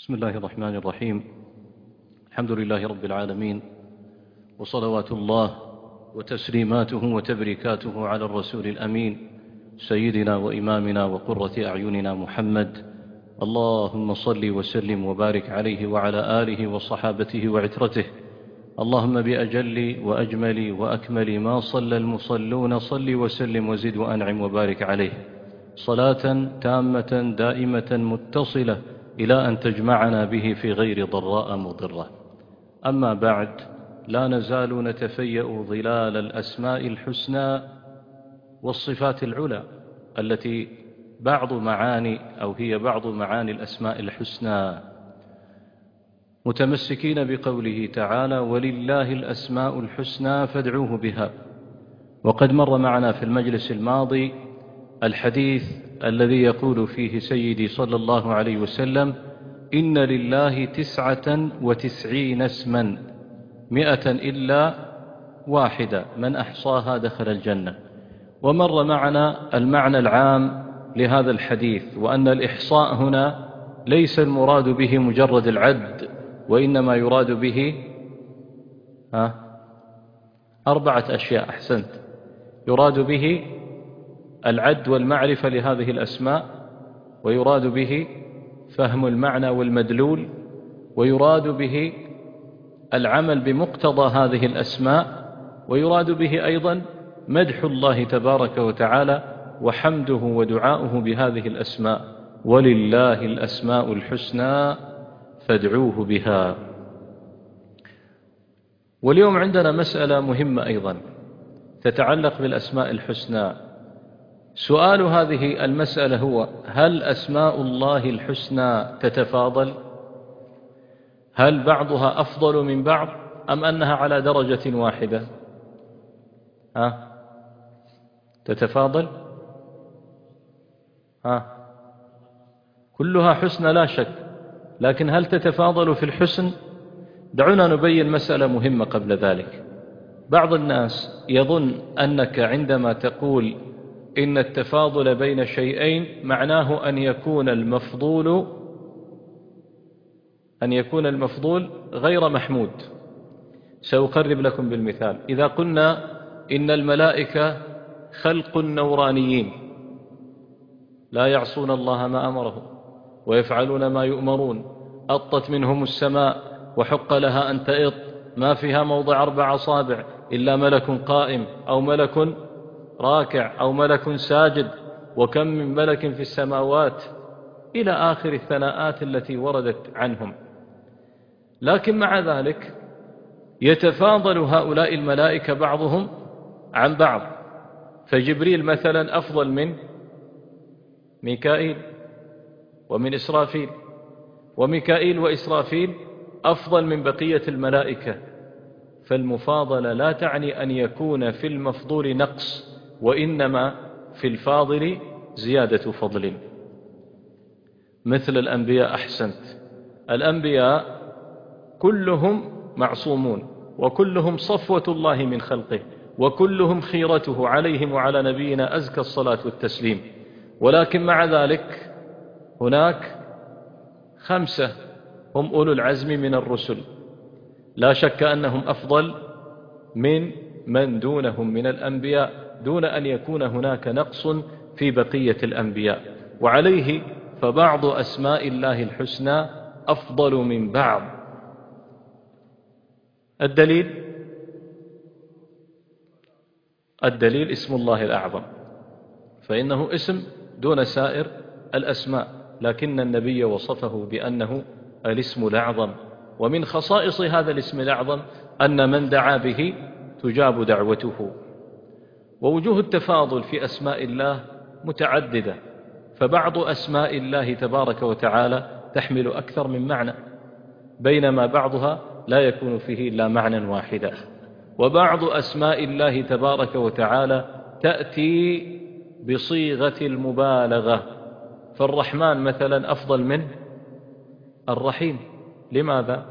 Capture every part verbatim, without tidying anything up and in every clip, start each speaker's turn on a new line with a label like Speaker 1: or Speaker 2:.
Speaker 1: بسم الله الرحمن الرحيم. الحمد لله رب العالمين، وصلوات الله وتسليماته وتبريكاته على الرسول الأمين سيدنا وإمامنا وقرة أعيننا محمد. اللهم صل وسلم وبارك عليه وعلى آله وصحابته وعترته. اللهم بأجل وأجمل وأكمل ما صلى المصلون صل وسلم وزد وأنعم وبارك عليه صلاة تامة دائمة متصلة إلى أن تجمعنا به في غير ضراء مضرة. أما بعد، لا نزال نتفيأ ظلال الأسماء الحسنى والصفات العلى التي بعض معاني أو هي بعض معاني الأسماء الحسنى، متمسكين بقوله تعالى: ولله الأسماء الحسنى فادعوه بها. وقد مر معنا في المجلس الماضي الحديث الذي يقول فيه سيدي صلى الله عليه وسلم: إن لله تسعة وتسعين اسما مئة إلا واحدة من أحصاها دخل الجنة. ومر معنا المعنى العام لهذا الحديث، وأن الإحصاء هنا ليس المراد به مجرد العد، وإنما يراد به ها أربعة أشياء. أحسنت، يراد به العد والمعرفة لهذه الأسماء، ويراد به فهم المعنى والمدلول، ويراد به العمل بمقتضى هذه الأسماء، ويراد به أيضا مدح الله تبارك وتعالى وحمده ودعاؤه بهذه الأسماء: ولله الأسماء الحسنى فادعوه بها. واليوم عندنا مسألة مهمة أيضا تتعلق بالأسماء الحسنى. سؤال هذه المسألة هو: هل أسماء الله الحسنى تتفاضل؟ هل بعضها أفضل من بعض، أم أنها على درجة واحدة؟ ها؟ تتفاضل؟ ها؟ كلها حسنى لا شك، لكن هل تتفاضل في الحسن؟ دعونا نبين مسألة مهمة قبل ذلك. بعض الناس يظن أنك عندما تقول إن التفاضل بين شيئين معناه أن يكون المفضول أن يكون المفضول غير محمود. سأقرب لكم بالمثال. إذا قلنا إن الملائكة خلق نورانيين لا يعصون الله ما أمرهم ويفعلون ما يؤمرون، أطت منهم السماء وحق لها أن تئط، ما فيها موضع أربع أصابع إلا ملك قائم أو ملك راكع أو ملك ساجد، وكم من ملك في السماوات، إلى آخر الثناءات التي وردت عنهم. لكن مع ذلك يتفاضل هؤلاء الملائكة بعضهم عن بعض، فجبريل مثلا أفضل من ميكائيل ومن إسرافيل، وميكائيل وإسرافيل أفضل من بقية الملائكة. فالمفاضلة لا تعني أن يكون في المفضول نقص، وإنما في الفاضل زيادة فضل. مثل الأنبياء. أحسنت، الأنبياء كلهم معصومون، وكلهم صفوة الله من خلقه، وكلهم خيرته عليهم وعلى نبينا أزكى الصلاة والتسليم. ولكن مع ذلك هناك خمسة هم أولو العزم من الرسل، لا شك أنهم أفضل من من دونهم من الأنبياء، دون أن يكون هناك نقص في بقية الأنبياء. وعليه فبعض أسماء الله الحسنى أفضل من بعض. الدليل الدليل اسم الله الأعظم، فإنه اسم دون سائر الأسماء، لكن النبي وصفه بأنه الاسم الأعظم. ومن خصائص هذا الاسم الأعظم أن من دعا به تجاب دعوته. ووجوه التفاضل في أسماء الله متعددة، فبعض أسماء الله تبارك وتعالى تحمل أكثر من معنى، بينما بعضها لا يكون فيه إلا معنى واحدا. وبعض أسماء الله تبارك وتعالى تأتي بصيغة المبالغة، فالرحمن مثلا أفضل من الرحيم. لماذا؟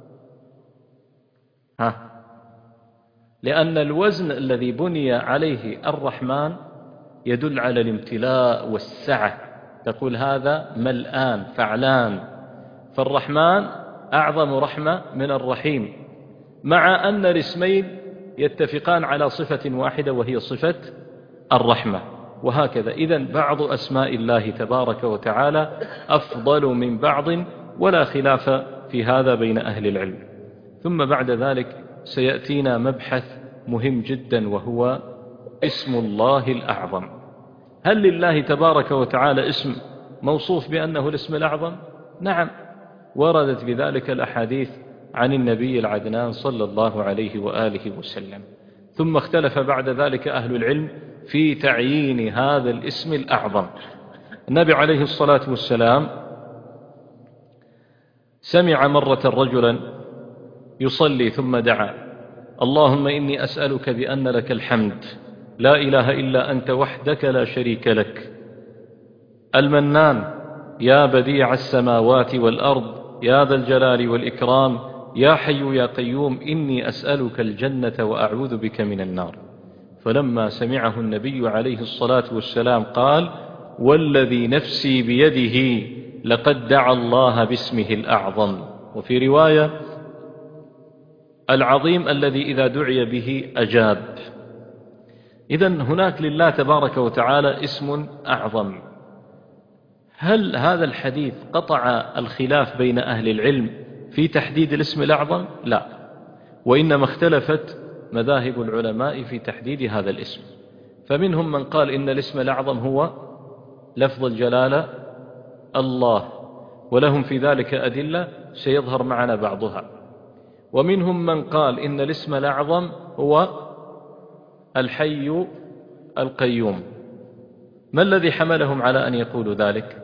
Speaker 1: ها؟ لأن الوزن الذي بني عليه الرحمن يدل على الامتلاء والسعة. تقول هذا ملآن فعلان، فالرحمن أعظم رحمة من الرحيم، مع أن الاسمين يتفقان على صفة واحدة وهي صفة الرحمة. وهكذا إذن بعض أسماء الله تبارك وتعالى أفضل من بعض، ولا خلاف في هذا بين أهل العلم. ثم بعد ذلك سيأتينا مبحث مهم جدا، وهو اسم الله الأعظم. هل لله تبارك وتعالى اسم موصوف بأنه الاسم الأعظم؟ نعم، وردت بذلك الأحاديث عن النبي العدنان صلى الله عليه وآله وسلم. ثم اختلف بعد ذلك أهل العلم في تعيين هذا الاسم الأعظم. النبي عليه الصلاة والسلام سمع مرة رجلا يصلي ثم دعا: اللهم إني أسألك بأن لك الحمد، لا إله إلا أنت وحدك لا شريك لك، المنان، يا بديع السماوات والأرض، يا ذا الجلال والإكرام، يا حي يا قيوم، إني أسألك الجنة وأعوذ بك من النار. فلما سمعه النبي عليه الصلاة والسلام قال: والذي نفسي بيده لقد دعا الله باسمه الأعظم. وفي رواية: العظيم الذي إذا دعي به أجاب. إذن هناك لله تبارك وتعالى اسم أعظم. هل هذا الحديث قطع الخلاف بين أهل العلم في تحديد الاسم الأعظم؟ لا، وإنما اختلفت مذاهب العلماء في تحديد هذا الاسم. فمنهم من قال إن الاسم الأعظم هو لفظ الجلالة الله، ولهم في ذلك أدلة سيظهر معنا بعضها. ومنهم من قال إن الاسم الأعظم هو الحي القيوم. ما الذي حملهم على أن يقولوا ذلك؟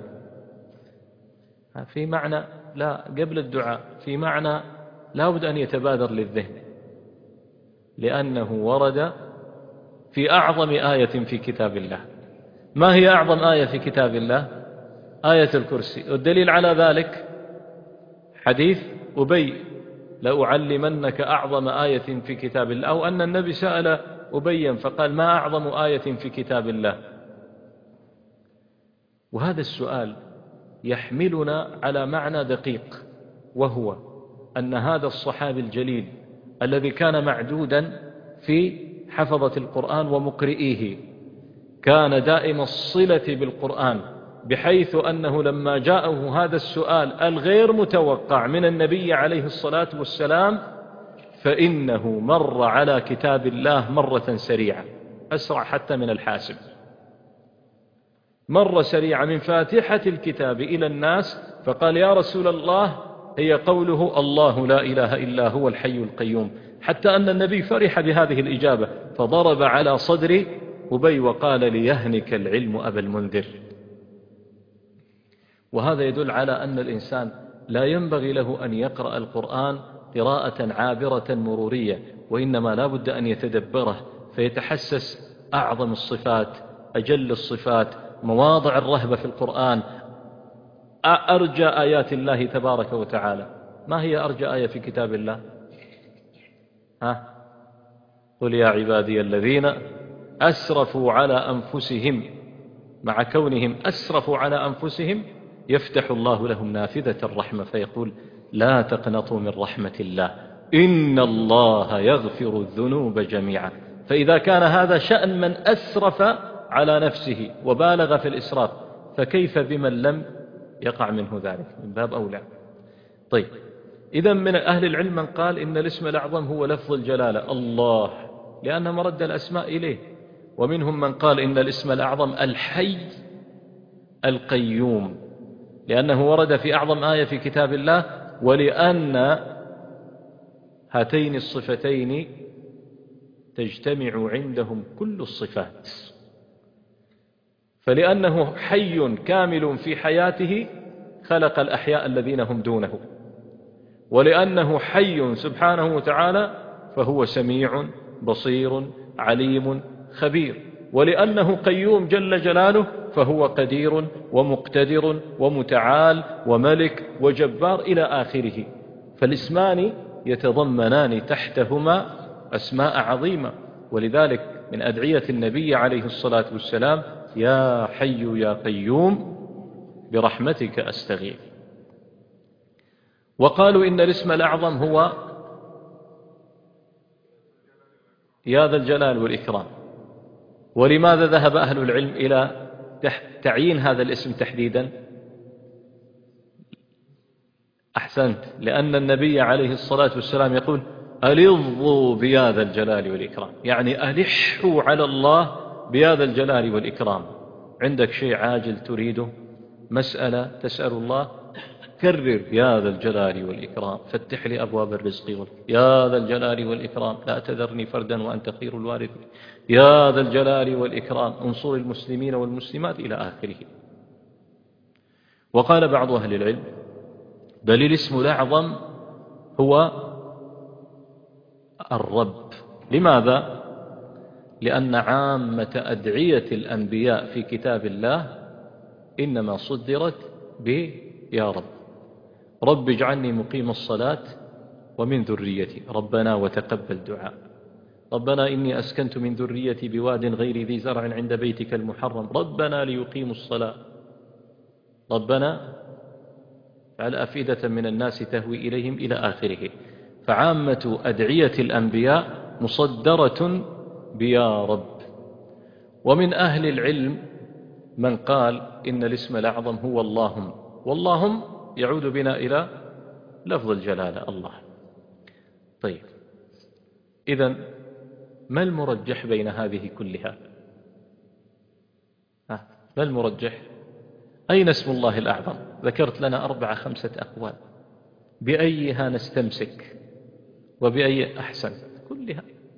Speaker 1: في معنى، لا قبل الدعاء، في معنى لا بد أن يتبادر للذهن، لأنه ورد في أعظم آية في كتاب الله. ما هي أعظم آية في كتاب الله؟ آية الكرسي. والدليل على ذلك حديث أبي: لأعلمنك أعظم آية في كتاب الله، أو أن النبي سأل أبيا فقال: ما أعظم آية في كتاب الله؟ وهذا السؤال يحملنا على معنى دقيق، وهو أن هذا الصحابي الجليل الذي كان معدودا في حفظة القرآن ومقرئيه، كان دائم الصلة بالقرآن، بحيث أنه لما جاءه هذا السؤال الغير متوقع من النبي عليه الصلاة والسلام، فإنه مر على كتاب الله مرة سريعة، أسرع حتى من الحاسب، مر سريعة من فاتحة الكتاب إلى الناس، فقال: يا رسول الله، هي قوله الله لا إله إلا هو الحي القيوم. حتى أن النبي فرح بهذه الإجابة، فضرب على صدر أبي وقال: ليهنك العلم أبا المنذر. وهذا يدل على أن الإنسان لا ينبغي له أن يقرأ القرآن قراءة عابرة مرورية، وإنما لا بد أن يتدبره فيتحسس أعظم الصفات، أجل الصفات، مواضع الرهبة في القرآن، أرجى آيات الله تبارك وتعالى. ما هي أرجى آية في كتاب الله؟ ها؟ قل يا عبادي الذين أسرفوا على أنفسهم، مع كونهم أسرفوا على أنفسهم يفتح الله لهم نافذة الرحمة فيقول: لا تقنطوا من رحمة الله إن الله يغفر الذنوب جميعا. فإذا كان هذا شأن من أسرف على نفسه وبالغ في الإسراف، فكيف بمن لم يقع منه ذلك؟ من باب أولى. طيب، إذا من أهل العلم من قال إن الاسم الأعظم هو لفظ الجلالة الله، لأن مرد الأسماء إليه. ومنهم من قال إن الاسم الأعظم الحي القيوم، لأنه ورد في أعظم آية في كتاب الله، ولأن هاتين الصفتين تجتمع عندهم كل الصفات، فلأنه حي كامل في حياته خلق الأحياء الذين هم دونه، ولأنه حي سبحانه وتعالى فهو سميع بصير عليم خبير، ولأنه قيوم جل جلاله فهو قدير ومقتدر ومتعال وملك وجبار إلى آخره. فالاسمان يتضمنان تحتهما أسماء عظيمة، ولذلك من أدعية النبي عليه الصلاة والسلام: يا حي يا قيوم برحمتك أستغيث. وقالوا إن الاسم الأعظم هو يا ذا الجلال والإكرام. ولماذا ذهب أهل العلم إلى تعيين هذا الاسم تحديدا؟ أحسنت، لأن النبي عليه الصلاة والسلام يقول ألظوا بيا ذا الجلال والإكرام، يعني ألحوا على الله بيا ذا الجلال والإكرام. عندك شيء عاجل تريده، مسألة تسأل الله، كرر يا ذا الجلال والإكرام فتح لي أبواب الرزق، يا ذا الجلال والإكرام لا تذرني فردا وأنت خير الوارثين، يا ذا الجلال والإكرام انصر المسلمين والمسلمات إلى آخره. وقال بعض أهل العلم بل الاسم الأعظم هو الرب. لماذا؟ لأن عامة أدعية الأنبياء في كتاب الله إنما صدرت ب يا رب. رب اجعلني مقيم الصلاة ومن ذريتي، ربنا وتقبل دعاء، ربنا إني أسكنت من ذريتي بواد غير ذي زرع عند بيتك المحرم، ربنا ليقيموا الصلاة، ربنا على أفئدة من الناس تهوي إليهم إلى آخره. فعامة أدعية الأنبياء مصدرة بيا رب. ومن أهل العلم من قال إن الاسم الأعظم هو اللهم، واللهم يعود بنا إلى لفظ الجلالة الله. طيب، إذن ما المرجح بين هذه كلها؟ ها، ما المرجح؟ أين اسم الله الأعظم؟ ذكرت لنا أربعة خمسة أقوال، بأيها نستمسك وبأي أحسن؟ كلها.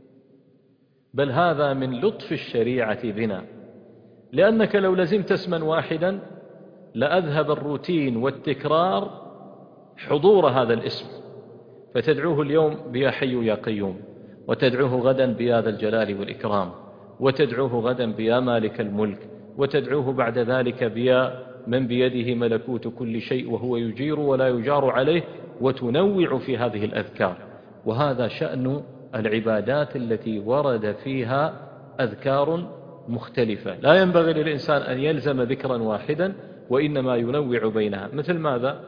Speaker 1: بل هذا من لطف الشريعة بنا، لأنك لو لزمت اسما واحدا لأذهب الروتين والتكرار حضور هذا الاسم، فتدعوه اليوم بيا حي يا قيوم، وتدعوه غدا بيا ذا الجلال والإكرام، وتدعوه غدا بيا مالك الملك، وتدعوه بعد ذلك بيا من بيده ملكوت كل شيء وهو يجير ولا يجار عليه، وتنوع في هذه الأذكار. وهذا شأن العبادات التي ورد فيها أذكار مختلفة. لا ينبغي للإنسان أن يلزم ذكرا واحدا، وإنما ينوع بينها. مثل ماذا؟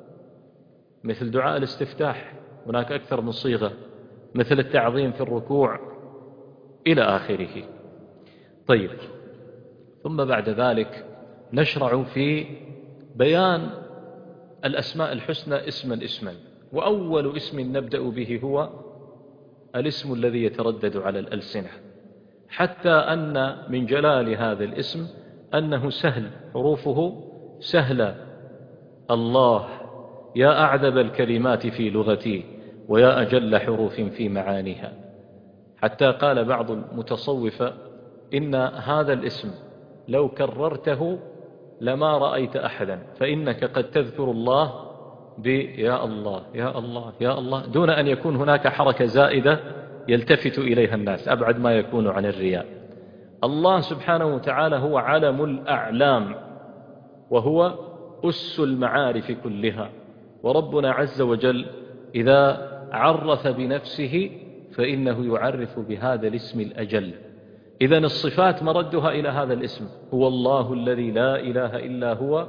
Speaker 1: مثل دعاء الاستفتاح، هناك أكثر من صيغة، مثل التعظيم في الركوع إلى آخره. طيب، ثم بعد ذلك نشرع في بيان الأسماء الحسنى اسما اسما. وأول اسم نبدأ به هو الاسم الذي يتردد على الألسنة، حتى أن من جلال هذا الاسم أنه سهل، حروفه سهلة. الله يا أعذب الكلمات في لغتي ويا أجل حروف في معانيها. حتى قال بعض المتصوفة إن هذا الاسم لو كررته لما رأيت أحدا، فإنك قد تذكر الله بيا الله يا الله يا الله دون أن يكون هناك حركة زائدة يلتفت إليها الناس، أبعد ما يكون عن الرياء. الله سبحانه وتعالى هو علم الأعلام، وهو أس المعارف كلها. وربنا عز وجل إذا عرف بنفسه فإنه يعرف بهذا الاسم الأجل. إذن الصفات مردها إلى هذا الاسم، هو الله الذي لا إله إلا هو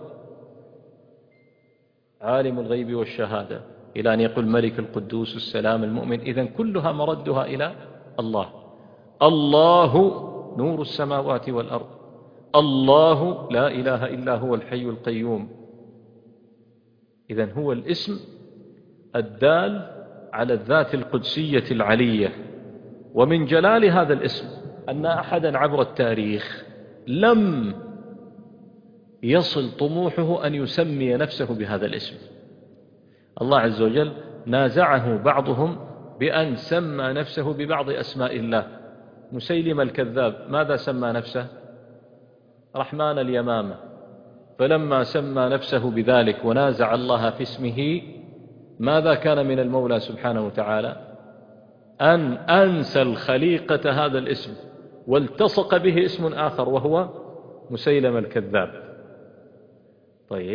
Speaker 1: عالم الغيب والشهادة، إلى أن يقول ملك القدوس السلام المؤمن. إذن كلها مردها إلى الله. الله نور السماوات والأرض، الله لا إله إلا هو الحي القيوم. إذن هو الاسم الدال على الذات القدسية العلية. ومن جلال هذا الاسم أن أحدا عبر التاريخ لم يصل طموحه أن يسمي نفسه بهذا الاسم. الله عز وجل نازعه بعضهم بأن سمى نفسه ببعض أسماء الله. مسيلمة الكذاب ماذا سمى نفسه؟ رحمن اليمامة. فلما سمى نفسه بذلك ونازع الله في اسمه، ماذا كان من المولى سبحانه وتعالى؟ أن أنسى الخليقة هذا الاسم والتصق به اسم آخر وهو مسيلمة الكذاب. طيب،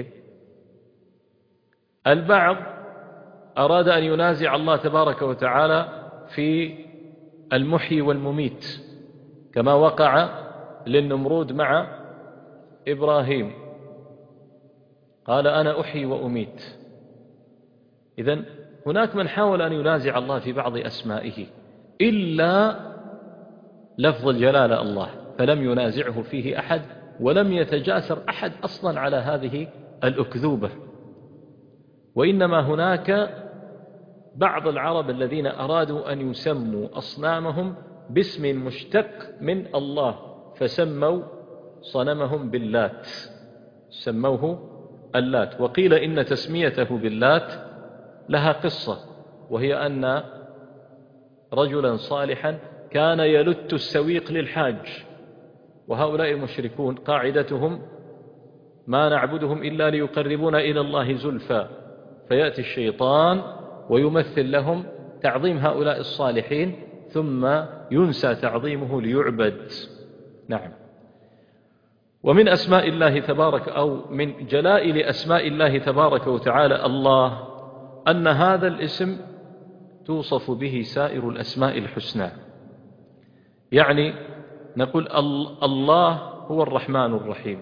Speaker 1: البعض أراد أن ينازع الله تبارك وتعالى في المحيي والمميت، كما وقع للنمرود مع إبراهيم، قال أنا أحيي وأميت. إذن هناك من حاول أن ينازع الله في بعض أسمائه إلا لفظ الجلالة الله، فلم ينازعه فيه أحد، ولم يتجاسر أحد أصلا على هذه الأكذوبة. وإنما هناك بعض العرب الذين أرادوا أن يسموا أصنامهم باسم مشتق من الله، فسموا صنمهم باللات، سموه اللات. وقيل إن تسميته باللات لها قصة، وهي أن رجلا صالحا كان يلت السويق للحاج، وهؤلاء المشركون قاعدتهم ما نعبدهم إلا ليقربونا إلى الله زلفى، فيأتي الشيطان ويمثل لهم تعظيم هؤلاء الصالحين، ثم ينسى تعظيمه ليعبد. نعم. ومن أسماء الله تبارك أو من جلائل أسماء الله تبارك وتعالى الله أن هذا الاسم توصف به سائر الأسماء الحسنى. يعني نقول الله هو الرحمن الرحيم،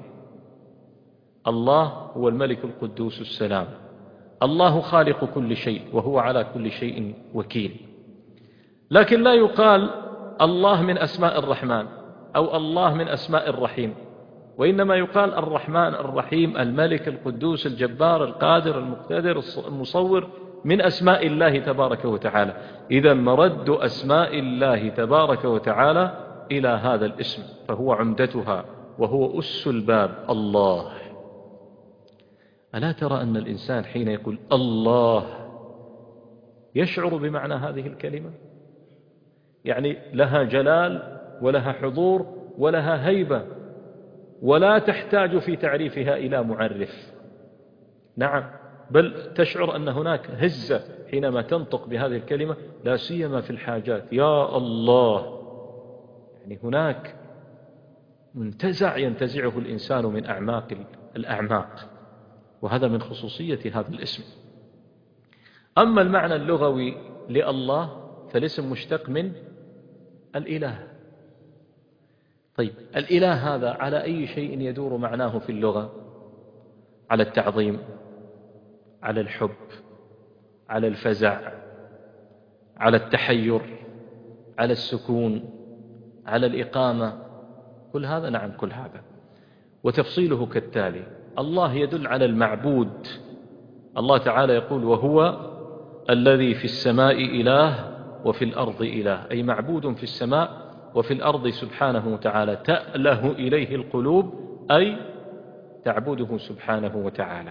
Speaker 1: الله هو الملك القدوس السلام، الله خالق كل شيء وهو على كل شيء وكيل. لكن لا يقال الله من أسماء الرحمن أو الله من أسماء الرحيم، وإنما يقال الرحمن الرحيم الملك القدوس الجبار القادر المقتدر المصور من أسماء الله تبارك وتعالى. إذا مرد أسماء الله تبارك وتعالى إلى هذا الاسم، فهو عمدتها وهو أس الباب الله. ألا ترى أن الإنسان حين يقول الله يشعر بمعنى هذه الكلمة؟ يعني لها جلال ولها حضور ولها هيبة، ولا تحتاج في تعريفها إلى معرف. نعم، بل تشعر أن هناك هزة حينما تنطق بهذه الكلمة، لا سيما في الحاجات. يا الله، يعني هناك منتزع ينتزعه الإنسان من أعماق الأعماق، وهذا من خصوصية هذا الاسم. أما المعنى اللغوي لله فالاسم مشتق من الإله. طيب، الإله هذا على أي شيء يدور معناه في اللغة؟ على التعظيم، على الحب، على الفزع، على التحير، على السكون، على الإقامة، كل هذا. نعم، كل هذا. وتفصيله كالتالي: الله يدل على المعبود. الله تعالى يقول: وهو الذي في السماء إله وفي الأرض إله، أي معبود في السماء وفي الأرض سبحانه وتعالى، تأله إليه القلوب، أي تعبده سبحانه وتعالى.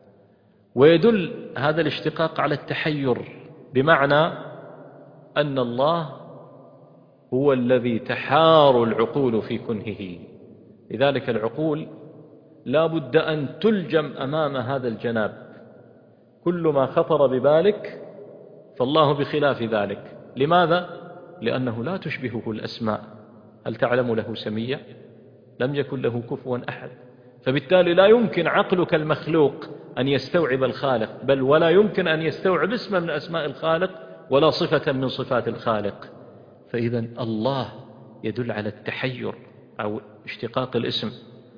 Speaker 1: ويدل هذا الاشتقاق على التحير، بمعنى أن الله هو الذي تحار العقول في كنهه. لذلك العقول لا بد أن تلجم أمام هذا الجناب، كل ما خطر ببالك فالله بخلاف ذلك. لماذا؟ لأنه لا تشبهه الأسماء. هل تعلم له سمية؟ لم يكن له كفوا أحد، فبالتالي لا يمكن عقلك المخلوق أن يستوعب الخالق، بل ولا يمكن أن يستوعب اسما من أسماء الخالق ولا صفة من صفات الخالق. فإذا الله يدل على التحير أو اشتقاق الاسم.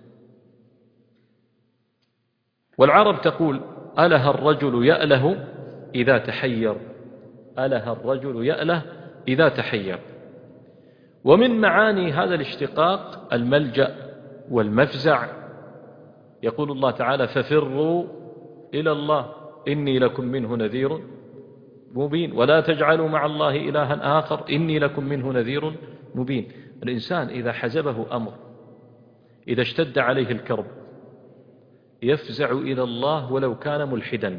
Speaker 1: والعرب تقول: أله الرجل يأله إذا تحير، أله الرجل يأله إذا تحير. ومن معاني هذا الاشتقاق الملجأ والمفزع. يقول الله تعالى: ففروا إلى الله إني لكم منه نذير مبين، ولا تجعلوا مع الله إلها آخر إني لكم منه نذير مبين. الإنسان إذا حزبه أمر، إذا اشتد عليه الكرب، يفزع إلى الله ولو كان ملحدا.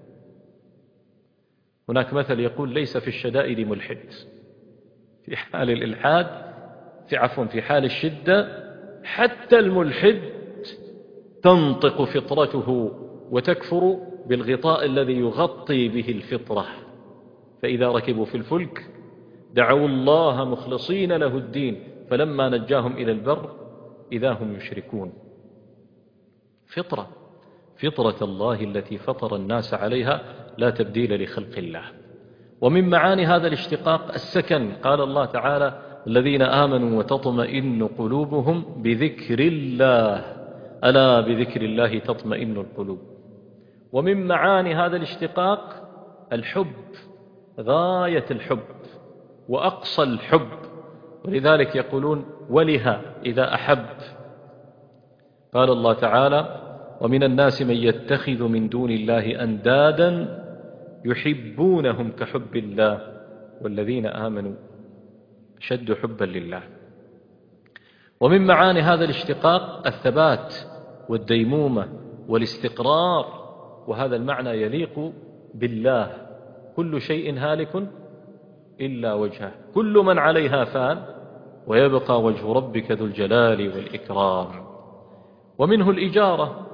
Speaker 1: هناك مثل يقول: ليس في الشدائد ملحد. في حال الإلحاد، في عفوا في حال الشدة، حتى الملحد تنطق فطرته وتكفر بالغطاء الذي يغطي به الفطرة. فإذا ركبوا في الفلك دعوا الله مخلصين له الدين فلما نجاهم إلى البر إذا هم يشركون. فطرة فطرة الله التي فطر الناس عليها، لا تبديل لخلق الله. ومن معاني هذا الاشتقاق السكن. قال الله تعالى: الذين آمنوا وتطمئن قلوبهم بذكر الله، ألا بذكر الله تطمئن القلوب. ومن معاني هذا الاشتقاق الحب غاية الحب وأقصى الحب، ولذلك يقولون ولها إذا أحب. قال الله تعالى: ومن الناس من يتخذ من دون الله أندادا يحبونهم كحب الله والذين آمنوا أشد حبا لله. ومن معاني هذا الاشتقاق الثبات والديمومة والاستقرار، وهذا المعنى يليق بالله. كل شيء هالك إلا وجهه، كل من عليها فان ويبقى وجه ربك ذو الجلال والإكرام. ومنه الإجارة.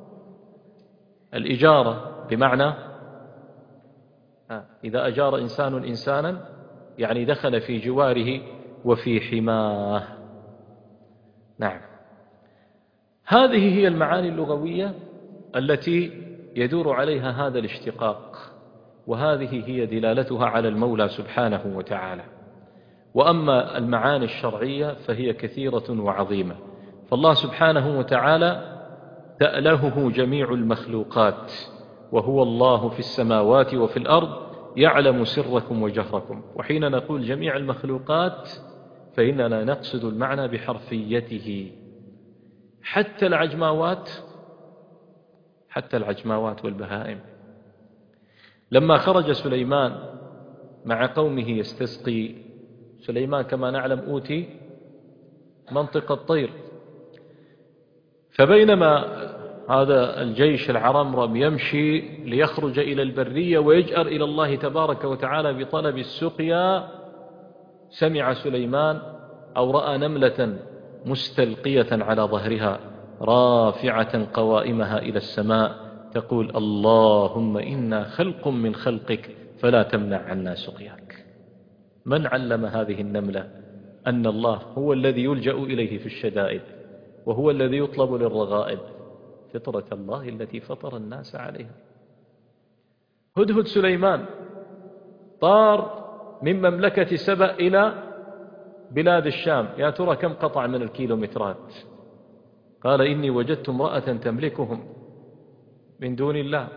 Speaker 1: الإجارة بمعنى إذا أجار إنسان إنسانا يعني دخل في جواره وفي حماه. نعم، هذه هي المعاني اللغوية التي يدور عليها هذا الاشتقاق، وهذه هي دلالتها على المولى سبحانه وتعالى. وأما المعاني الشرعية فهي كثيرة وعظيمة. فالله سبحانه وتعالى تألهه جميع المخلوقات، وهو الله في السماوات وفي الأرض يعلم سركم وجهركم. وحين نقول جميع المخلوقات فإننا نقصد المعنى بحرفيته، حتى العجماوات، حتى العجماوات والبهائم. لما خرج سليمان مع قومه يستسقي، سليمان كما نعلم أوتي منطق الطير، فبينما هذا الجيش العرمرم يمشي ليخرج إلى البرية ويجأر إلى الله تبارك وتعالى بطلب السقيا، سمع سليمان أو رأى نملة مستلقية على ظهرها رافعة قوائمها إلى السماء تقول: اللهم إنا خلق من خلقك فلا تمنع عنا سقياك. من علم هذه النملة أن الله هو الذي يلجأ إليه في الشدائد، وهو الذي يطلب للرغائب؟ فطرة الله التي فطر الناس عليها. هدهد سليمان طار من مملكة سبأ إلى بلاد الشام، يا ترى كم قطع من الكيلومترات؟ قال: إني وجدت امرأة تملكهم من دون الله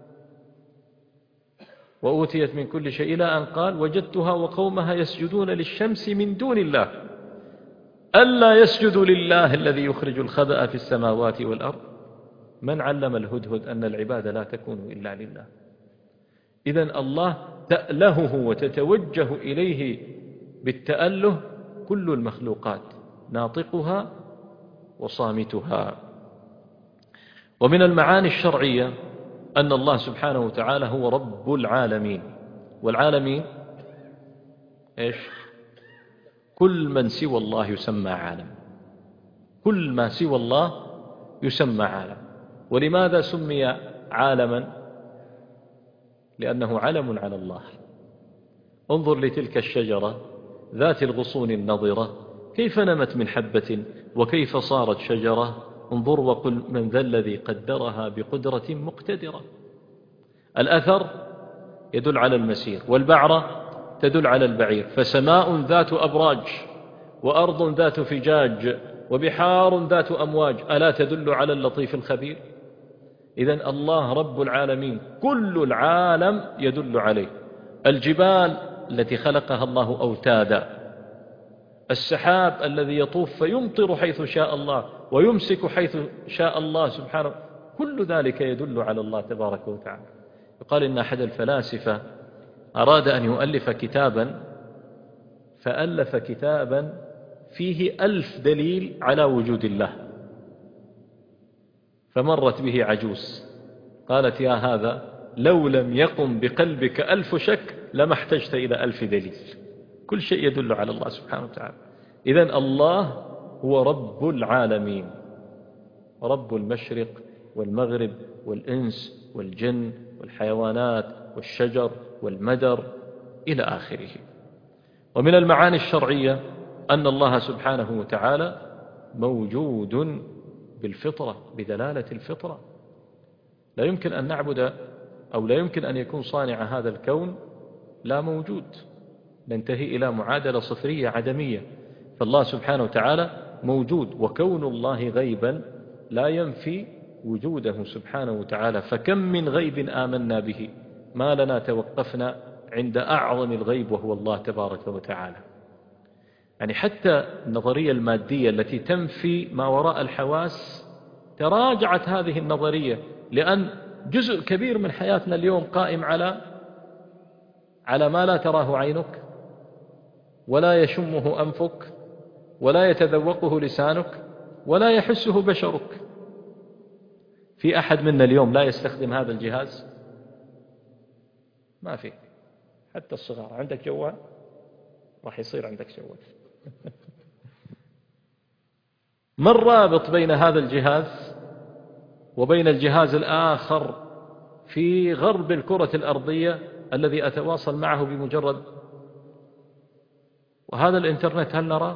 Speaker 1: وأوتيت من كل شيء، إلى أن قال: وجدتها وقومها يسجدون للشمس من دون الله ألا يسجدوا لله الذي يخرج الخبأ في السماوات والأرض. من علم الهدهد أن العبادة لا تكون إلا لله؟ إذن الله تألهه وتتوجه إليه بالتأله كل المخلوقات، ناطقها وصامتها. ومن المعاني الشرعية أن الله سبحانه وتعالى هو رب العالمين. والعالمين إيش؟ كل من سوى الله يسمى عالم، كل ما سوى الله يسمى عالم. ولماذا سمي عالما؟ لأنه علم على الله. انظر لتلك الشجرة ذات الغصون النضرة كيف نمت من حبة وكيف صارت شجرة. انظر وقل: من ذا الذي قدرها بقدرة مقتدرة. الأثر يدل على المسير، والبعرة تدل على البعير. فسماء ذات أبراج، وأرض ذات فجاج، وبحار ذات أمواج، ألا تدل على اللطيف الخبير؟ إذن الله رب العالمين، كل العالم يدل عليه. الجبال التي خلقها الله أوتادا، السحاب الذي يطوف فيمطر حيث شاء الله ويمسك حيث شاء الله سبحانه، كل ذلك يدل على الله تبارك وتعالى. يقال إن أحد الفلاسفة أراد أن يؤلف كتابا، فألف كتابا فيه ألف دليل على وجود الله، فمرت به عجوز قالت: يا هذا لو لم يقم بقلبك ألف شك لما احتجت إلى ألف دليل. كل شيء يدل على الله سبحانه وتعالى. إذن الله هو رب العالمين، رب المشرق والمغرب والإنس والجن والحيوانات والشجر والمدر إلى آخره. ومن المعاني الشرعية أن الله سبحانه وتعالى موجود بالفطرة، بدلالة الفطرة. لا يمكن أن نعبد أو لا يمكن أن يكون صانع هذا الكون لا موجود، ننتهي إلى معادلة صفرية عدمية. فالله سبحانه وتعالى موجود، وكون الله غيبا لا ينفي وجوده سبحانه وتعالى. فكم من غيب آمنا به ما لنا توقفنا عند أعظم الغيب وهو الله تبارك وتعالى. يعني حتى النظرية المادية التي تنفي ما وراء الحواس تراجعت هذه النظرية، لأن جزء كبير من حياتنا اليوم قائم على على ما لا تراه عينك ولا يشمه أنفك ولا يتذوقه لسانك ولا يحسه بشرك. في أحد منا اليوم لا يستخدم هذا الجهاز؟ ما في. حتى الصغار. عندك جوال راح يصير عندك جوال. ما الرابط بين هذا الجهاز وبين الجهاز الآخر في غرب الكرة الأرضية الذي أتواصل معه بمجرد وهذا الإنترنت هل نراه؟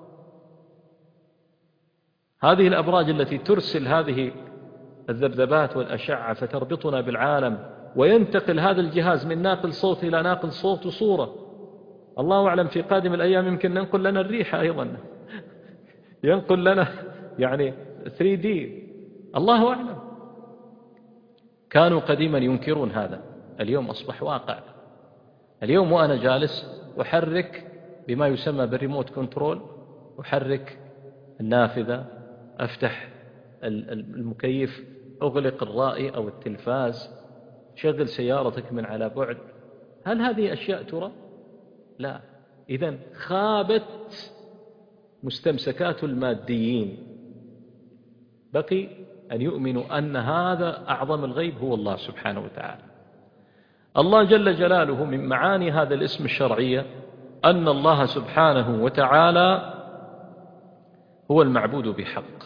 Speaker 1: هذه الأبراج التي ترسل هذه الذبذبات والأشعة فتربطنا بالعالم، وينتقل هذا الجهاز من ناقل صوت إلى ناقل صوت وصورة. الله أعلم في قادم الأيام يمكن ننقل لنا الريح أيضا، ينقل لنا يعني ثري دي، الله أعلم. كانوا قديما ينكرون هذا، اليوم أصبح واقع. اليوم وأنا جالس أحرك بما يسمى بالريموت كنترول، أحرك النافذة، أفتح المكيف، أغلق الرائي أو التلفاز، شغل سيارتك من على بعد. هل هذه أشياء ترى؟ لا. إذن خابت مستمسكات الماديين، بقي أن يؤمنوا أن هذا أعظم الغيب هو الله سبحانه وتعالى. الله جل جلاله من معاني هذا الاسم الشرعية أن الله سبحانه وتعالى هو المعبود بحق.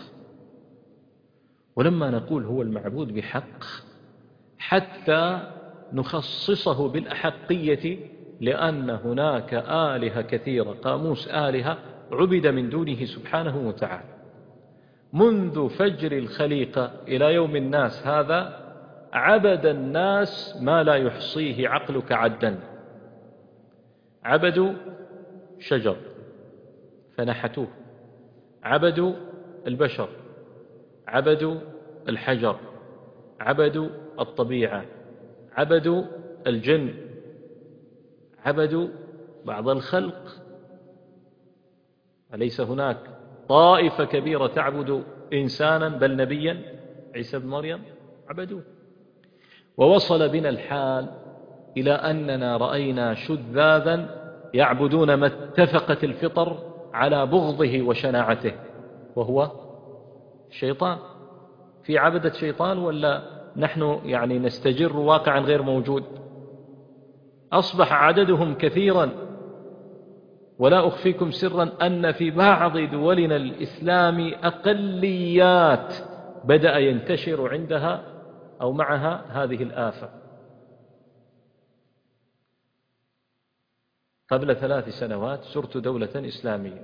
Speaker 1: ولما نقول هو المعبود بحق حتى نخصصه بالأحقية، لأن هناك آلهة كثيرة، قاموس آلهة عبد من دونه سبحانه وتعالى منذ فجر الخليقة إلى يوم الناس هذا. عبد الناس ما لا يحصيه عقلك عدا. عبدوا شجر فنحتوه، عبدوا البشر، عبدوا الحجر، عبدوا الطبيعة، عبدوا الجن، عبدوا بعض الخلق. أليس هناك طائفة كبيرة تعبد إنسانا بل نبيا عيسى بن مريم؟ عبدوه. ووصل بنا الحال إلى أننا رأينا شذاذا يعبدون ما اتفقت الفطر على بغضه وشناعته، وهو الشيطان. في عبدة شيطان ولا نحن يعني نستجر واقعا غير موجود؟ أصبح عددهم كثيرا، ولا أخفيكم سرا أن في بعض دولنا الإسلام أقليات بدأ ينتشر عندها أو معها هذه الآفة. قبل ثلاث سنوات زرت دولة إسلامية،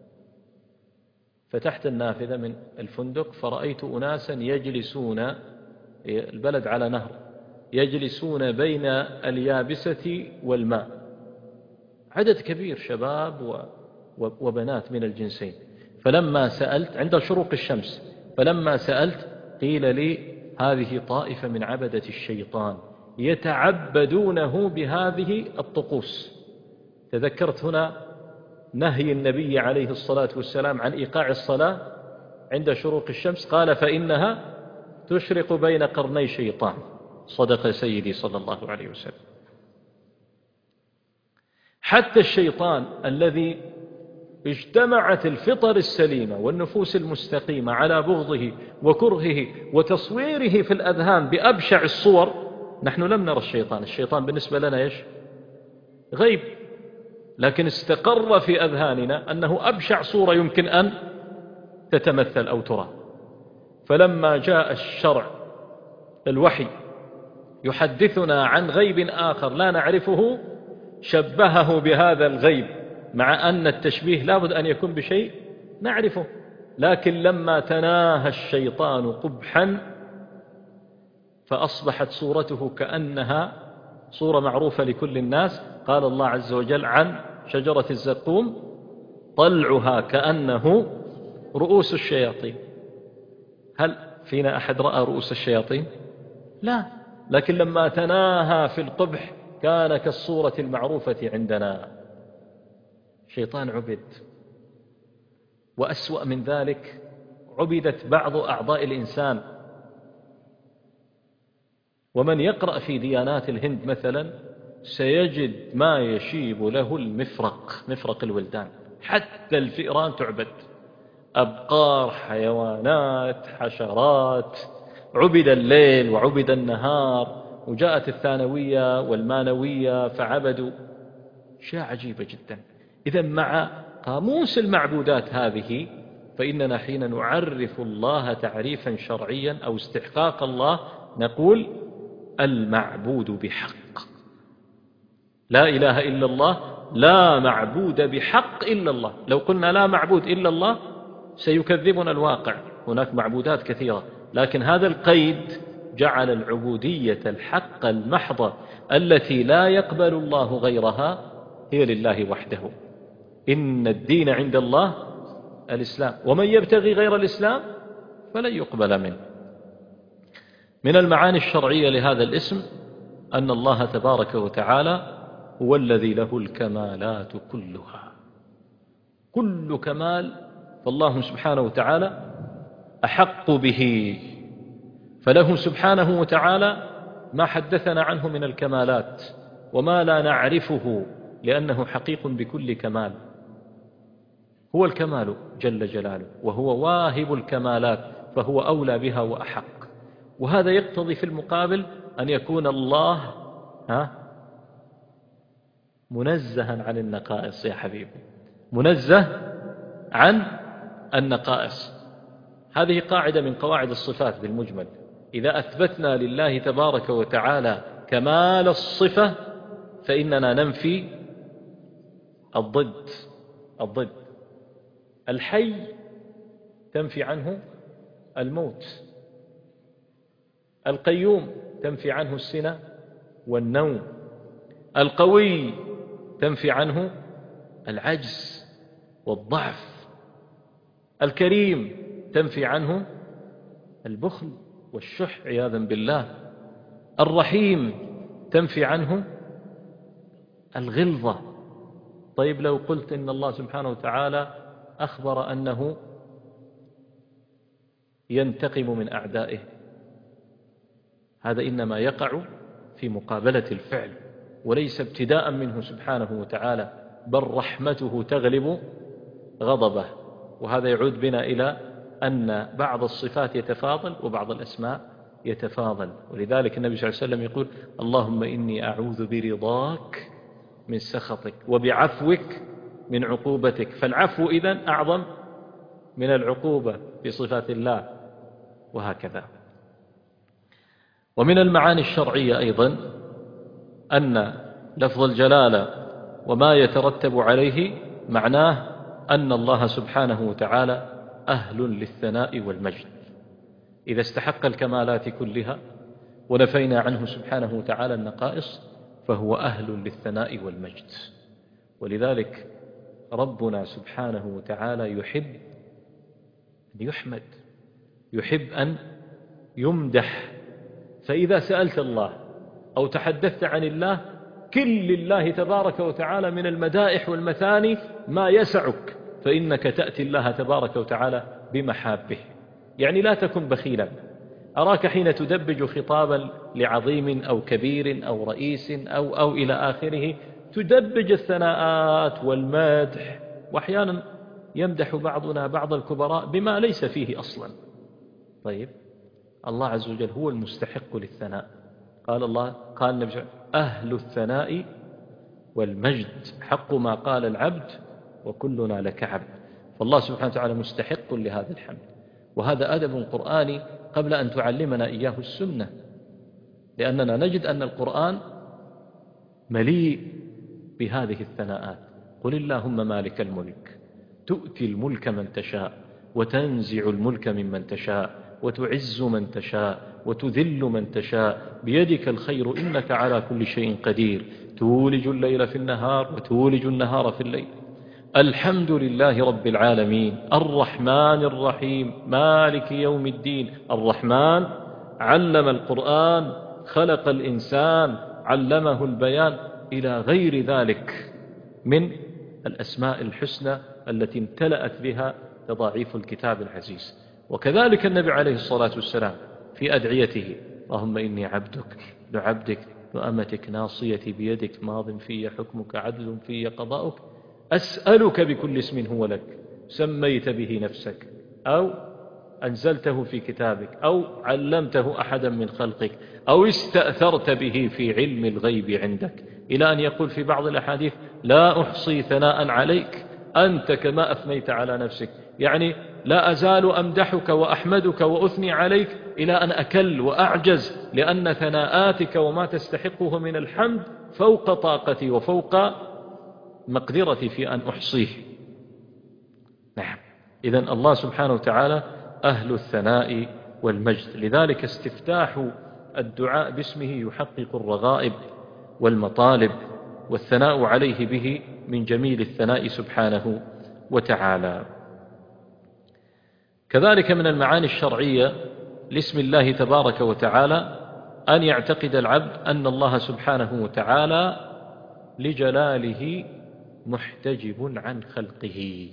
Speaker 1: فتحت النافذة من الفندق فرأيت أناسا يجلسون، البلد على نهر، يجلسون بين اليابسة والماء، عدد كبير شباب وبنات من الجنسين. فلما سألت عند شروق الشمس، فلما سألت قيل لي هذه طائفة من عبدة الشيطان يتعبدونه بهذه الطقوس. تذكرت هنا نهي النبي عليه الصلاة والسلام عن إيقاع الصلاة عند شروق الشمس، قال فإنها تشرق بين قرني شيطان. صدق سيدي صلى الله عليه وسلم. حتى الشيطان الذي اجتمعت الفطر السليمة والنفوس المستقيمة على بغضه وكرهه وتصويره في الأذهان بأبشع الصور، نحن لم نرى الشيطان. الشيطان بالنسبة لنا إيش؟ غيب، لكن استقر في أذهاننا أنه أبشع صورة يمكن أن تتمثل أو ترى. فلما جاء الشرع الوحي يحدثنا عن غيب آخر لا نعرفه، شبهه بهذا الغيب، مع أن التشبيه لابد أن يكون بشيء نعرفه. لكن لما تناهى الشيطان قبحا فأصبحت صورته كأنها صورة معروفة لكل الناس. قال الله عز وجل عن شجرة الزقوم طلعها كأنه رؤوس الشياطين. هل فينا أحد رأى رؤوس الشياطين؟ لا. لكن لما تناهى في القبح كان كالصورة المعروفة عندنا. شيطان عبد، وأسوأ من ذلك عبدت بعض أعضاء الإنسان. ومن يقرأ في ديانات الهند مثلا سيجد ما يشيب له المفرق، مفرق الولدان، حتى الفئران تعبد، أبقار، حيوانات، حشرات، عبد الليل وعبد النهار، وجاءت الثانوية والمانوية فعبدوا. شيء عجيبة جدا. إذن مع قاموس المعبودات هذه فإننا حين نعرف الله تعريفا شرعيا أو استحقاق الله نقول المعبود بحق، لا إله إلا الله، لا معبود بحق إلا الله. لو قلنا لا معبود إلا الله سيكذبنا الواقع، هناك معبودات كثيرة، لكن هذا القيد جعل العبودية الحق المحضة التي لا يقبل الله غيرها هي لله وحده. إن الدين عند الله الإسلام، ومن يبتغي غير الإسلام فلن يقبل منه. من المعاني الشرعية لهذا الاسم أن الله تبارك وتعالى هو الذي له الكمالات كلها، كل كمال فالله سبحانه وتعالى أحق به، فله سبحانه وتعالى ما حدثنا عنه من الكمالات وما لا نعرفه لأنه حقيق بكل كمال. هو الكمال جل جلاله، وهو واهب الكمالات فهو أولى بها وأحق. وهذا يقتضي في المقابل أن يكون الله ها منزها عن النقائص يا حبيبي، منزه عن النقائص. هذه قاعدة من قواعد الصفات بالمجمل. إذا أثبتنا لله تبارك وتعالى كمال الصفة فإننا ننفي الضد. الضد الحي تنفي عنه الموت، القيوم تنفي عنه السنة والنوم، القوي تنفي عنه العجز والضعف، الكريم تنفي عنه البخل والشح عياذا بالله، الرحيم تنفي عنه الغلظة. طيب لو قلت إن الله سبحانه وتعالى أخبر أنه ينتقم من أعدائه، هذا إنما يقع في مقابلة الفعل وليس ابتداء منه سبحانه وتعالى، بل رحمته تغلب غضبه. وهذا يعود بنا إلى أن بعض الصفات يتفاضل وبعض الأسماء يتفاضل. ولذلك النبي صلى الله عليه وسلم يقول اللهم إني أعوذ برضاك من سخطك وبعفوك من عقوبتك. فالعفو إذن أعظم من العقوبة في صفات الله، وهكذا. ومن المعاني الشرعية أيضا أن لفظ الجلالة وما يترتب عليه معناه أن الله سبحانه وتعالى أهل للثناء والمجد. إذا استحق الكمالات كلها ونفينا عنه سبحانه وتعالى النقائص فهو أهل للثناء والمجد. ولذلك ربنا سبحانه وتعالى يحب أن يحمد، يحب أن يمدح. فإذا سألت الله أو تحدثت عن الله كل لله تبارك وتعالى من المدائح والمثاني ما يسعك، فإنك تأتي الله تبارك وتعالى بمحابه. يعني لا تكن بخيلا. أراك حين تدبج خطابا لعظيم أو كبير أو رئيس أو أو إلى آخره تدبج الثناءات والمدح، وأحيانا يمدح بعضنا بعض الكبراء بما ليس فيه أصلا. طيب الله عز وجل هو المستحق للثناء. قال الله قال النبي أهل الثناء والمجد حق ما قال العبد وكلنا لك عبد. فالله سبحانه وتعالى مستحق لهذا الحمد، وهذا أدب قرآني قبل أن تعلمنا إياه السنة، لأننا نجد أن القرآن مليء بهذه الثناءات. قل اللهم مالك الملك تؤتي الملك من تشاء وتنزع الملك ممن تشاء وتعز من تشاء وتذل من تشاء بيدك الخير إنك على كل شيء قدير تولج الليل في النهار وتولج النهار في الليل. الحمد لله رب العالمين الرحمن الرحيم مالك يوم الدين. الرحمن علم القرآن خلق الإنسان، علمه البيان، إلى غير ذلك من الأسماء الحسنى التي امتلأت بها تضاعيف الكتاب العزيز. وكذلك النبي عليه الصلاة والسلام في أدعيته: اللهم إني عبدك لعبدك وأمتك ناصيتي بيدك ماض في حكمك عدل في قضاؤك أسألك بكل اسم هو لك سميت به نفسك أو أنزلته في كتابك أو علمته أحدا من خلقك أو استأثرت به في علم الغيب عندك، إلى أن يقول في بعض الأحاديث: لا أحصي ثناء عليك أنت كما أثنيت على نفسك، يعني لا أزال أمدحك وأحمدك وأثني عليك إلى أن أكل وأعجز، لأن ثناءاتك وما تستحقه من الحمد فوق طاقتي وفوق مقدرتي في أن أحصيه. نعم، إذن الله سبحانه وتعالى أهل الثناء والمجد، لذلك استفتاح الدعاء باسمه يحقق الرغائب والمطالب، والثناء عليه به من جميل الثناء سبحانه وتعالى. كذلك من المعاني الشرعية لاسم الله تبارك وتعالى أن يعتقد العبد أن الله سبحانه وتعالى لجلاله محتجب عن خلقه.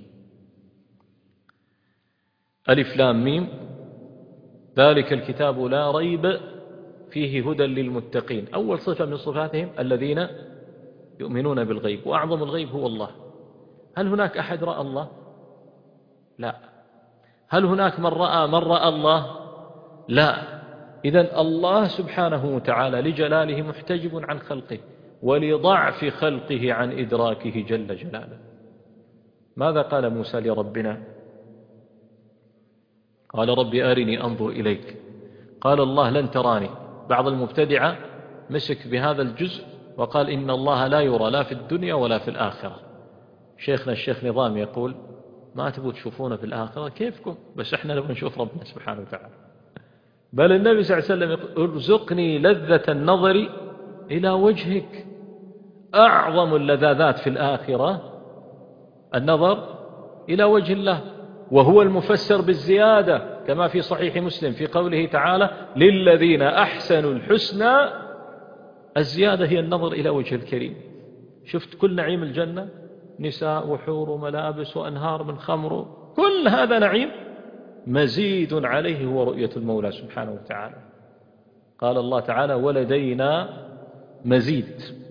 Speaker 1: ألف لام ميم، ذلك الكتاب لا ريب فيه هدى للمتقين. أول صفة من صفاتهم الذين يؤمنون بالغيب، وأعظم الغيب هو الله. هل هناك أحد رأى الله؟ لا. هل هناك من رأى من رأى الله؟ لا. إذن الله سبحانه وتعالى لجلاله محتجب عن خلقه، ولضعف خلقه عن إدراكه جل جلاله. ماذا قال موسى لربنا؟ قال: رب أرني أنظر إليك. قال الله: لن تراني. بعض المبتدعة مسك بهذا الجزء وقال إن الله لا يرى لا في الدنيا ولا في الآخرة. شيخنا الشيخ نظام يقول: ما تبوا تشوفونه في الآخرة كيفكم، بس احنا نبغى نشوف ربنا سبحانه وتعالى. بل النبي صلى الله عليه وسلم يقول: ارزقني لذة النظر إلى وجهك. أعظم اللذاذات في الآخرة النظر إلى وجه الله، وهو المفسر بالزيادة كما في صحيح مسلم في قوله تعالى: للذين أحسنوا الحسنى. الزيادة هي النظر إلى وجه الكريم. شفت كل نعيم الجنة، نساء وحور وملابس وأنهار من خمر، كل هذا نعيم مزيد عليه هو رؤية المولى سبحانه وتعالى. قال الله تعالى: ولدينا مزيد.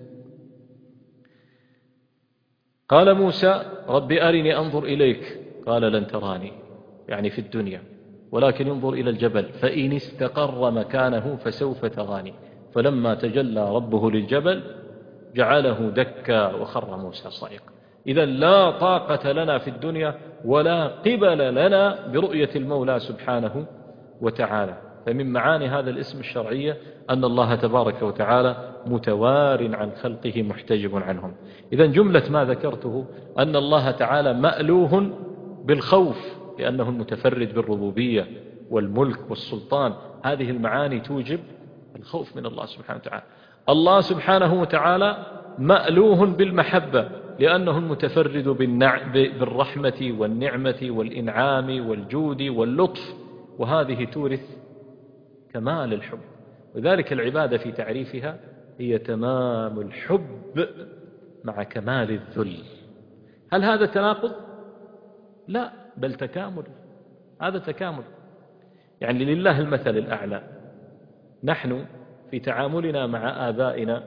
Speaker 1: قال موسى: رب أرني أنظر إليك. قال: لن تراني، يعني في الدنيا، ولكن انظر إلى الجبل فإن استقر مكانه فسوف تراني. فلما تجلى ربه للجبل جعله دكا وخر موسى صعقا. إذا لا طاقة لنا في الدنيا ولا قبل لنا برؤية المولى سبحانه وتعالى. فمن معاني هذا الاسم الشرعية أن الله تبارك وتعالى متوار عن خلقه محتجب عنهم. إذا جملة ما ذكرته أن الله تعالى مألوه بالخوف لأنه المتفرد بالربوبية والملك والسلطان. هذه المعاني توجب الخوف من الله سبحانه وتعالى. الله سبحانه وتعالى مألوه بالمحبة لأنه المتفرد بالرحمة والنعمة والإنعام والجود واللطف، وهذه تورث كمال الحب. وذلك العبادة في تعريفها هي تمام الحب مع كمال الذل. هل هذا تناقض؟ لا، بل تكامل. هذا تكامل، يعني لله المثل الأعلى. نحن في تعاملنا مع آبائنا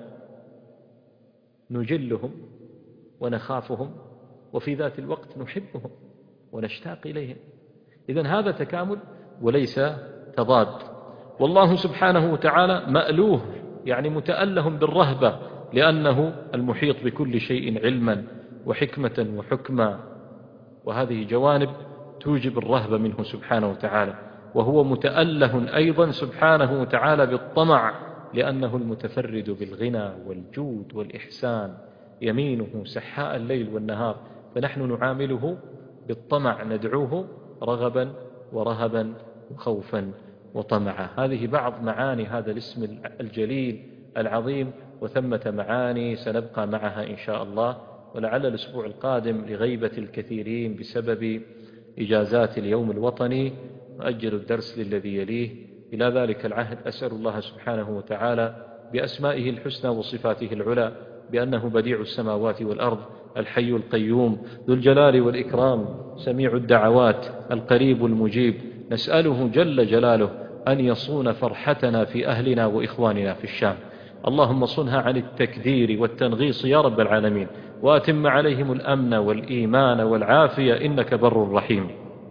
Speaker 1: نجلهم ونخافهم، وفي ذات الوقت نحبهم ونشتاق إليهم. إذن هذا تكامل وليس تضاد. والله سبحانه وتعالى مألوه، يعني متأله بالرهبة لأنه المحيط بكل شيء علما وحكمة وحكما، وهذه جوانب توجب الرهبة منه سبحانه وتعالى. وهو متأله أيضا سبحانه وتعالى بالطمع لأنه المتفرد بالغنى والجود والإحسان، يمينه سحاء الليل والنهار، فنحن نعامله بالطمع، ندعوه رغبا ورهبا وخوفا وطمعا. هذه بعض معاني هذا الاسم الجليل العظيم، وثمة معاني سنبقى معها إن شاء الله. ولعل الأسبوع القادم لغيبة الكثيرين بسبب إجازات اليوم الوطني نؤجل الدرس للذي يليه، إلى ذلك العهد أسأل الله سبحانه وتعالى بأسمائه الحسنى وصفاته العلى بأنه بديع السماوات والأرض الحي القيوم ذو الجلال والإكرام سميع الدعوات القريب المجيب، نسأله جل جلاله أن يصون فرحتنا في أهلنا وإخواننا في الشام، اللهم صنها عن التكدير والتنغيص يا رب العالمين، وأتم عليهم الأمن والإيمان والعافية إنك بر رحيم.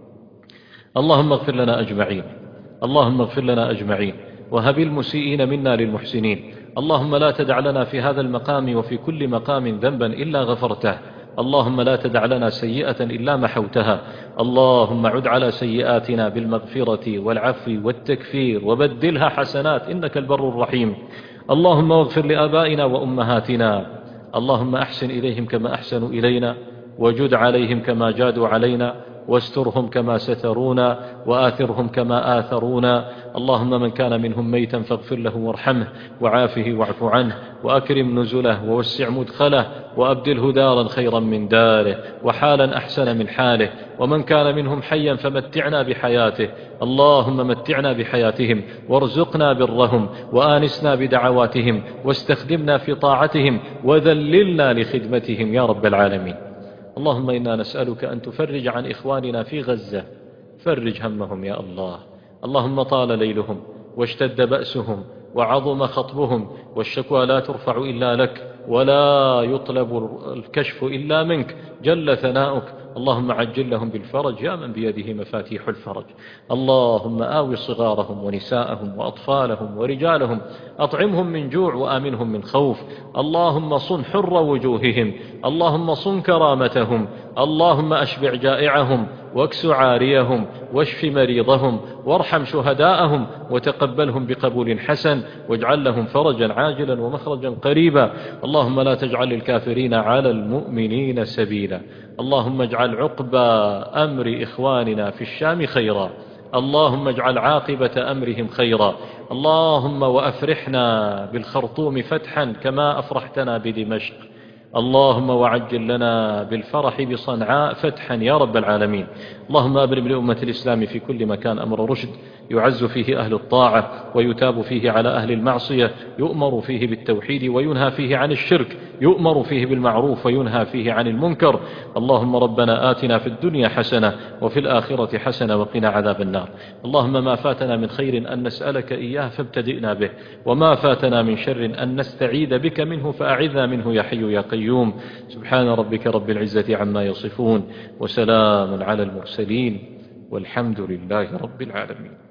Speaker 1: اللهم اغفر لنا أجمعين، اللهم اغفر لنا أجمعين، وهب المسيئين منا للمحسنين. اللهم لا تدع لنا في هذا المقام وفي كل مقام ذنبا إلا غفرته، اللهم لا تدع لنا سيئة إلا محوتها، اللهم عد على سيئاتنا بالمغفرة والعفو والتكفير وبدلها حسنات إنك البر الرحيم. اللهم اغفر لآبائنا وأمهاتنا، اللهم أحسن إليهم كما أحسنوا إلينا، وجد عليهم كما جادوا علينا، واسترهم كما سترونا، وآثرهم كما آثرونا. اللهم من كان منهم ميتا فاغفر له وارحمه وعافه واعف عنه وأكرم نزله ووسع مدخله وأبدله دارا خيرا من داره وحالا أحسن من حاله. ومن كان منهم حيا فمتعنا بحياته، اللهم متعنا بحياتهم وارزقنا برهم وآنسنا بدعواتهم واستخدمنا في طاعتهم وذللنا لخدمتهم يا رب العالمين. اللهم إنا نسألك أن تفرج عن إخواننا في غزة، فرج همهم يا الله. اللهم طال ليلهم واشتد بأسهم وعظم خطبهم، والشكوى لا ترفع إلا لك ولا يطلب الكشف إلا منك جل ثناؤك. اللهم عجل لهم بالفرج يا من بيده مفاتيح الفرج. اللهم آوي صغارهم ونساءهم وأطفالهم ورجالهم، أطعمهم من جوع وآمنهم من خوف. اللهم صن حر وجوههم، اللهم صن كرامتهم، اللهم أشبع جائعهم واكس عاريهم واشف مريضهم وارحم شهداءهم وتقبلهم بقبول حسن، واجعل لهم فرجا عاجلا ومخرجا قريبا. اللهم لا تجعل الكافرين على المؤمنين سبيلا. اللهم اجعل عقبى أمر إخواننا في الشام خيرا، اللهم اجعل عاقبة أمرهم خيرا. اللهم وأفرحنا بالخرطوم فتحا كما أفرحتنا بدمشق، اللهم وعجل لنا بالفرح بصنعاء فتحا يا رب العالمين. اللهم أبرم لأمة الإسلام في كل مكان أمر رشد، يعز فيه أهل الطاعة ويتاب فيه على أهل المعصية، يؤمر فيه بالتوحيد وينهى فيه عن الشرك، يؤمر فيه بالمعروف وينهى فيه عن المنكر. اللهم ربنا آتنا في الدنيا حسنة وفي الآخرة حسنة وقنا عذاب النار. اللهم ما فاتنا من خير أن نسألك إياه فابتدئنا به، وما فاتنا من شر أن نستعيذ بك منه فأعذنا منه يا حي يا قيوم. سبحان ربك رب العزة عما يصفون، وسلام على المرسلين، والحمد لله رب العالمين.